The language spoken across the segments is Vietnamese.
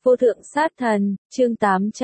Vô thượng sát thần, chương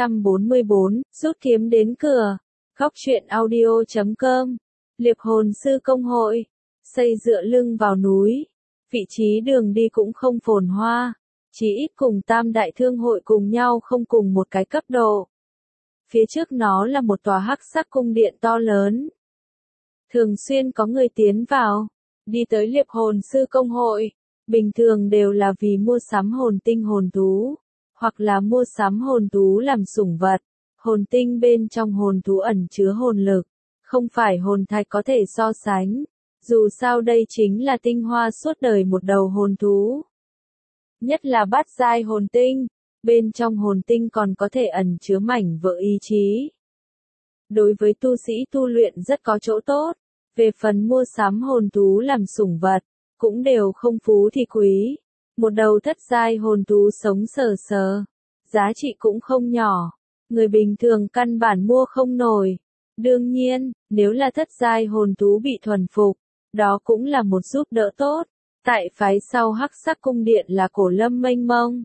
844, rút kiếm đến cửa. Góc truyện audio.com. Liệp hồn sư công hội. Xây dựa lưng vào núi. Vị trí đường đi cũng không phồn hoa. Chỉ ít cùng tam đại thương hội cùng nhau không cùng một cái cấp độ. Phía trước nó là một tòa hắc sắc cung điện to lớn. Thường xuyên có người tiến vào. Đi tới liệp hồn sư công hội. Bình thường đều là vì mua sắm hồn tinh hồn thú. Hoặc là mua sắm hồn thú làm sủng vật. Hồn tinh bên trong hồn thú ẩn chứa hồn lực. Không phải hồn thạch có thể so sánh. Dù sao đây chính là tinh hoa suốt đời một đầu hồn thú. Nhất là bát giai hồn tinh. Bên trong hồn tinh còn có thể ẩn chứa mảnh vỡ ý chí. Đối với tu sĩ tu luyện rất có chỗ tốt. Về phần mua sắm hồn thú làm sủng vật, cũng đều không phú thì quý. Một đầu thất giai hồn thú sống sờ sờ, giá trị cũng không nhỏ, người bình thường căn bản mua không nổi. Đương nhiên, nếu là thất giai hồn thú bị thuần phục, đó cũng là một giúp đỡ tốt. Tại phái sau hắc sắc cung điện là cổ lâm mênh mông.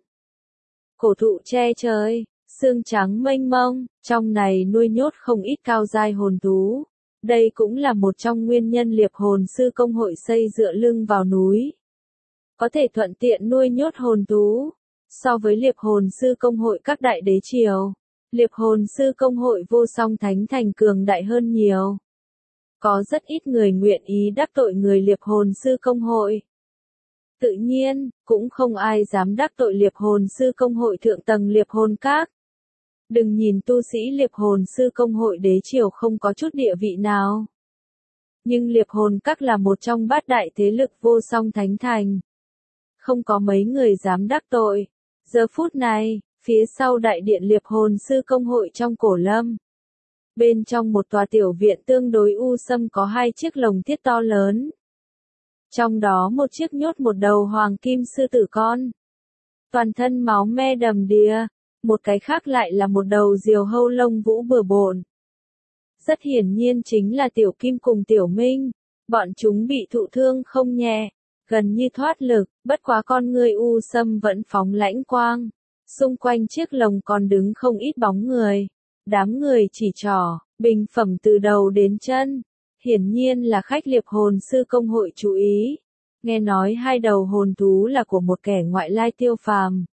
Cổ thụ che trời, xương trắng mênh mông, trong này nuôi nhốt không ít cao giai hồn thú. Đây cũng là một trong nguyên nhân liệp hồn sư công hội xây dựa lưng vào núi. Có thể thuận tiện nuôi nhốt hồn thú. So với liệp hồn sư công hội các đại đế triều, liệp hồn sư công hội vô song thánh thành cường đại hơn nhiều. Có rất ít người nguyện ý đắc tội người liệp hồn sư công hội. Tự nhiên, cũng không ai dám đắc tội liệp hồn sư công hội thượng tầng liệp hồn các. Đừng nhìn tu sĩ liệp hồn sư công hội đế triều không có chút địa vị nào. Nhưng liệp hồn các là một trong bát đại thế lực vô song thánh thành. Không có mấy người dám đắc tội. Giờ phút này, phía sau đại điện liệp hồn sư công hội trong cổ lâm. Bên trong một tòa tiểu viện tương đối u sâm có hai chiếc lồng thiết to lớn. Trong đó một chiếc nhốt một đầu hoàng kim sư tử con. Toàn thân máu me đầm đìa. Một cái khác lại là một đầu diều hâu lông vũ bừa bộn. Rất hiển nhiên chính là tiểu kim cùng tiểu minh. Bọn chúng bị thụ thương không nhẹ. Gần như thoát lực, bất quá con người u sâm vẫn phóng lãnh quang. Xung quanh chiếc lồng còn đứng không ít bóng người. Đám người chỉ trỏ, bình phẩm từ đầu đến chân. Hiển nhiên là khách liệp hồn sư công hội chú ý. Nghe nói hai đầu hồn thú là của một kẻ ngoại lai tiêu phàm.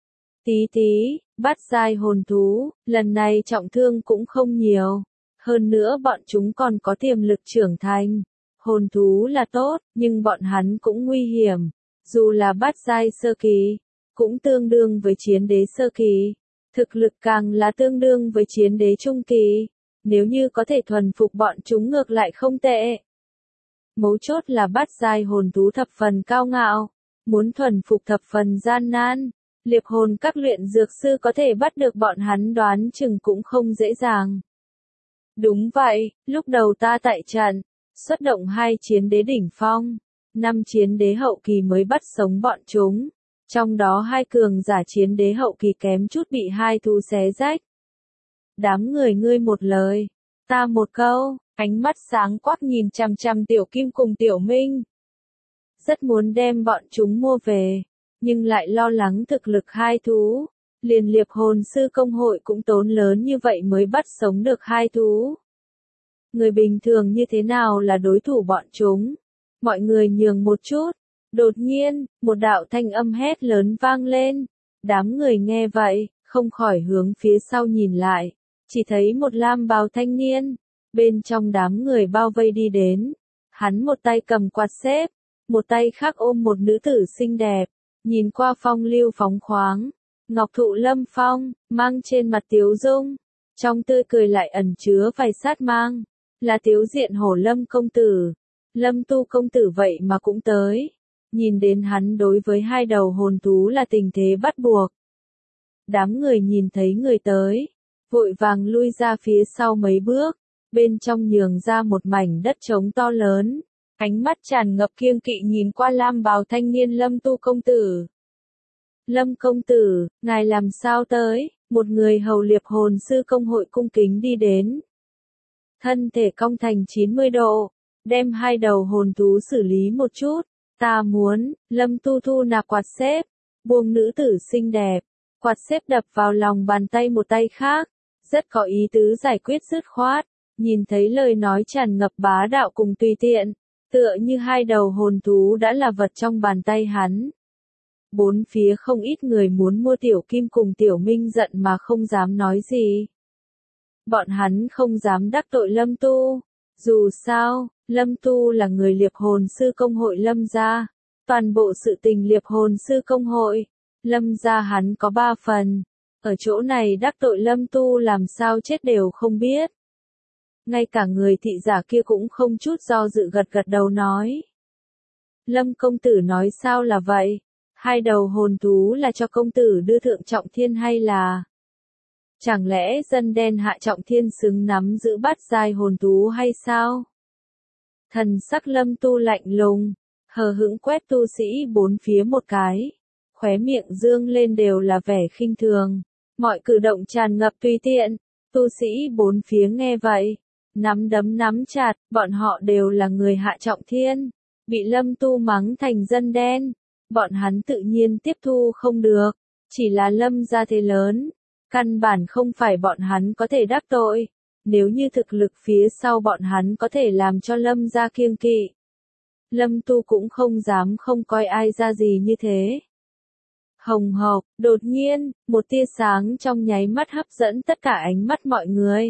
Tí, bát giai hồn thú, lần này trọng thương cũng không nhiều. Hơn nữa bọn chúng còn có tiềm lực trưởng thành. Hồn thú là tốt, nhưng bọn hắn cũng nguy hiểm. Dù là bát giai sơ kỳ, cũng tương đương với chiến đế sơ kỳ. Thực lực càng là tương đương với chiến đế trung kỳ. Nếu như có thể thuần phục bọn chúng ngược lại không tệ. Mấu chốt là bát giai hồn thú thập phần cao ngạo. Muốn thuần phục thập phần gian nan. Liệp hồn các luyện dược sư có thể bắt được bọn hắn đoán chừng cũng không dễ dàng. Đúng vậy, lúc đầu ta tại trận, xuất động 2 chiến đế đỉnh phong, 5 chiến đế hậu kỳ mới bắt sống bọn chúng. Trong đó 2 cường giả chiến đế hậu kỳ kém chút bị 2 thú xé rách. Đám người ngươi một lời, ta một câu, ánh mắt sáng quắc nhìn chằm chằm tiểu kim cùng tiểu minh. Rất muốn đem bọn chúng mua về. Nhưng lại lo lắng thực lực 2 thú. Liền liệp hồn sư công hội cũng tốn lớn như vậy mới bắt sống được 2 thú. Người bình thường như thế nào là đối thủ bọn chúng? Mọi người nhường một chút. Đột nhiên, một đạo thanh âm hét lớn vang lên. Đám người nghe vậy, không khỏi hướng phía sau nhìn lại. Chỉ thấy một lam bào thanh niên. Bên trong đám người bao vây đi đến. Hắn một tay cầm quạt xếp. Một tay khác ôm một nữ tử xinh đẹp. Nhìn qua phong lưu phóng khoáng, ngọc thụ lâm phong, mang trên mặt tiếu dung, trong tươi cười lại ẩn chứa vài sát mang, là tiếu diện hổ lâm công tử, lâm tu công tử vậy mà cũng tới, nhìn đến hắn đối với 2 đầu hồn thú là tình thế bắt buộc. Đám người nhìn thấy người tới, vội vàng lui ra phía sau mấy bước, bên trong nhường ra một mảnh đất trống to lớn. Ánh mắt tràn ngập kiêng kỵ nhìn qua lam bào thanh niên Lâm tu công tử. Lâm công tử, ngài làm sao tới? Một người hầu liệp hồn sư công hội cung kính đi đến. Thân thể cong thành 90 độ, đem 2 đầu hồn thú xử lý một chút. Ta muốn, Lâm tu thu nạp quạt xếp, buông nữ tử xinh đẹp. Quạt xếp đập vào lòng bàn tay một tay khác, rất có ý tứ giải quyết dứt khoát, nhìn thấy lời nói tràn ngập bá đạo cùng tùy tiện, tựa như hai đầu hồn thú đã là vật trong bàn tay hắn. Bốn phía không ít người muốn mua Tiểu Kim cùng Tiểu Minh giận mà không dám nói gì. Bọn hắn không dám đắc tội Lâm Tu. Dù sao, Lâm Tu là người liệp hồn sư công hội Lâm gia. Toàn bộ sự tình liệp hồn sư công hội, Lâm gia hắn có 3 phần. Ở chỗ này đắc tội Lâm Tu làm sao chết đều không biết. Ngay cả người thị giả kia cũng không chút do dự gật gật đầu nói. Lâm công tử nói sao là vậy? Hai đầu hồn thú là cho công tử đưa thượng Trọng Thiên hay là? Chẳng lẽ dân đen Hạ Trọng Thiên xứng nắm giữ bát giai hồn thú hay sao? Thần sắc Lâm Tu lạnh lùng, hờ hững quét tu sĩ bốn phía một cái, khóe miệng dương lên đều là vẻ khinh thường, mọi cử động tràn ngập tùy tiện. Tu sĩ bốn phía nghe vậy, nắm đấm nắm chặt, bọn họ đều là người Hạ Trọng Thiên, bị Lâm Tu mắng thành dân đen, bọn hắn tự nhiên tiếp thu không được, chỉ là Lâm gia thế lớn, căn bản không phải bọn hắn có thể đắc tội, nếu như thực lực phía sau bọn hắn có thể làm cho Lâm gia kiêng kỵ. Lâm Tu cũng không dám không coi ai ra gì như thế. Hồng hộc, đột nhiên, một tia sáng trong nháy mắt hấp dẫn tất cả ánh mắt mọi người.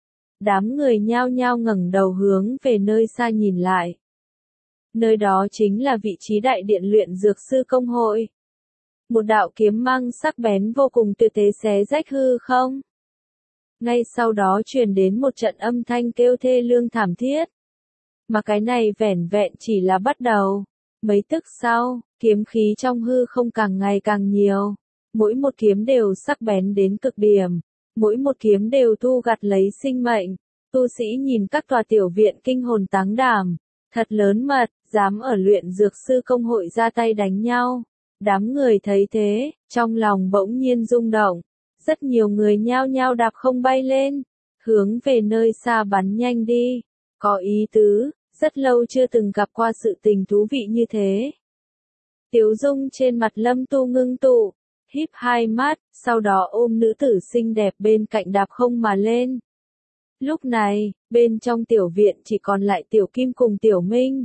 Đám người nhao nhao ngẩng đầu hướng về nơi xa nhìn lại. Nơi đó chính là vị trí đại điện luyện dược sư công hội. Một đạo kiếm mang sắc bén vô cùng tuyệt thế xé rách hư không. Ngay sau đó truyền đến một trận âm thanh kêu thê lương thảm thiết. Mà cái này vẻn vẹn chỉ là bắt đầu. Mấy tức sau, kiếm khí trong hư không càng ngày càng nhiều. Mỗi một kiếm đều sắc bén đến cực điểm. Mỗi một kiếm đều thu gặt lấy sinh mệnh. Tu sĩ nhìn các tòa tiểu viện kinh hồn táng đảm. Thật lớn mật, dám ở luyện dược sư công hội ra tay đánh nhau. Đám người thấy thế, trong lòng bỗng nhiên rung động. Rất nhiều người nhao nhao đạp không bay lên. Hướng về nơi xa bắn nhanh đi. Có ý tứ, rất lâu chưa từng gặp qua sự tình thú vị như thế. Tiếu dung trên mặt Lâm Tu ngưng tụ, híp hai mắt, sau đó ôm nữ tử xinh đẹp bên cạnh đạp không mà lên. Lúc này, bên trong tiểu viện chỉ còn lại Tiểu Kim cùng Tiểu Minh.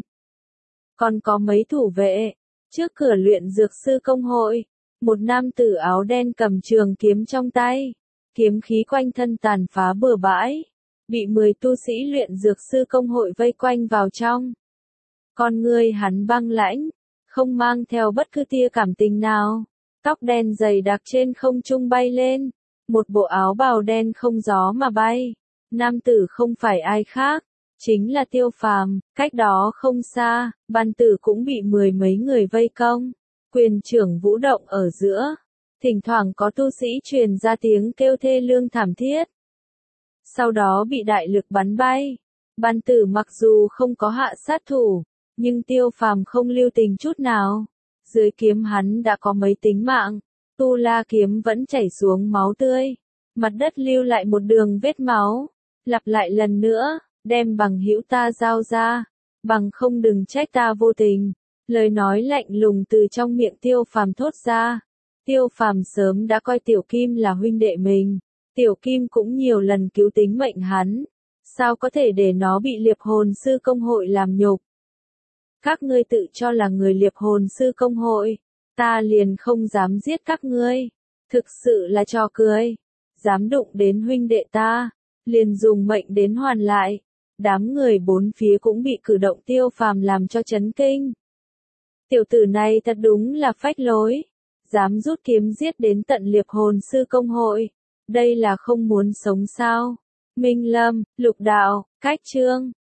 Còn có mấy thủ vệ, trước cửa luyện dược sư công hội, một nam tử áo đen cầm trường kiếm trong tay, kiếm khí quanh thân tàn phá bừa bãi, bị 10 tu sĩ luyện dược sư công hội vây quanh vào trong. Con người hắn băng lãnh, không mang theo bất cứ tia cảm tình nào, tóc đen dày đặc trên không trung bay lên, một bộ áo bào đen không gió mà bay. Nam tử không phải ai khác, chính là Tiêu Phàm. Cách đó không xa, Ban Tử cũng bị 10 mấy người vây công, quyền trưởng vũ động ở giữa, thỉnh thoảng có tu sĩ truyền ra tiếng kêu thê lương thảm thiết. Sau đó bị đại lực bắn bay. Ban Tử mặc dù không có hạ sát thủ, nhưng Tiêu Phàm không lưu tình chút nào. Dưới kiếm hắn đã có mấy tính mạng, tu la kiếm vẫn chảy xuống máu tươi, mặt đất lưu lại một đường vết máu. Lặp lại lần nữa, đem bằng hữu ta giao ra, bằng không đừng trách ta vô tình. Lời nói lạnh lùng từ trong miệng Tiêu Phàm thốt ra. Tiêu Phàm sớm đã coi Tiểu Kim là huynh đệ mình, Tiểu Kim cũng nhiều lần cứu tính mệnh hắn, sao có thể để nó bị liệp hồn sư công hội làm nhục. Các ngươi tự cho là người liệp hồn sư công hội, ta liền không dám giết các ngươi, thực sự là trò cười, dám đụng đến huynh đệ ta, liền dùng mệnh đến hoàn lại. Đám người bốn phía cũng bị cử động Tiêu Phàm làm cho chấn kinh. Tiểu tử này thật đúng là phách lối, dám rút kiếm giết đến tận liệp hồn sư công hội, đây là không muốn sống sao. Minh Lâm, Lục Đạo, Cách Chương.